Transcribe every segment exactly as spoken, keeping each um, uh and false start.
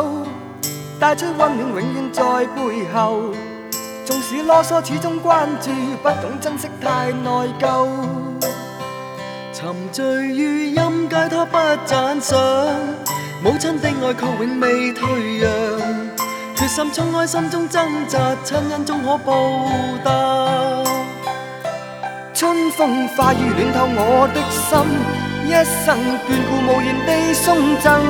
手，帶出溫暖永遠在背後。縱使囉嗦，始終關注，不懂珍惜太內疚。 沉醉於音階，他不讚賞。母親的愛卻永未退讓，決心衝開心中掙扎，親恩終可報答。 春風化雨暖透我的心，一生眷顧無言地送贈。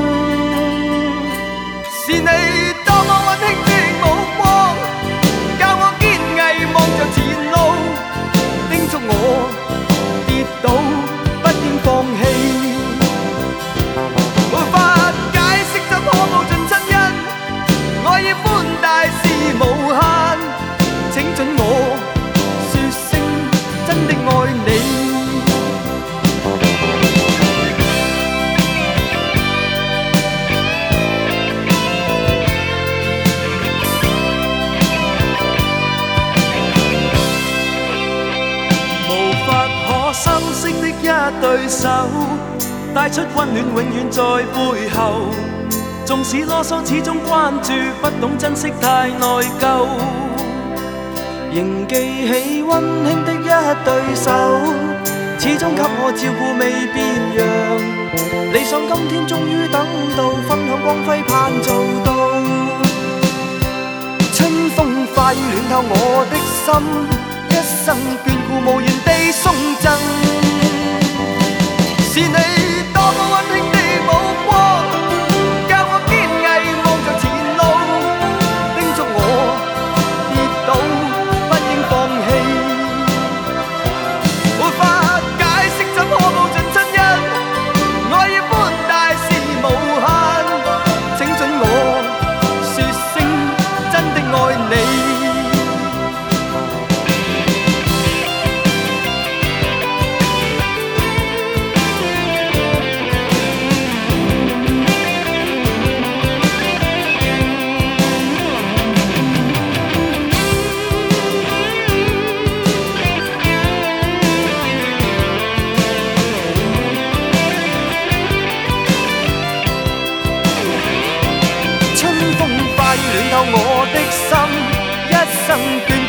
是你多麼溫馨的目光，教我堅毅望着前路，叮囑我跌倒不應放棄。沒法解釋怎可報盡親恩，愛意寬大是無限，請准我說聲真的愛你。 無法可修飾的一對手，帶出溫暖永遠在背後。縱使囉嗦，始終關注，不懂珍惜太內疚。仍記起溫馨的一對手，始終給我照顧未變樣。理想今天終於等到，分享光輝盼做到。 春風化雨暖透我的心，一生眷顧無言地送贈。是你多麼溫馨的目光，教我堅毅望着前路，叮囑我跌倒不應放棄。沒法解釋怎可報盡親恩，愛意寬大是無限，請准我說聲真的愛你。暖透我的心，一生眷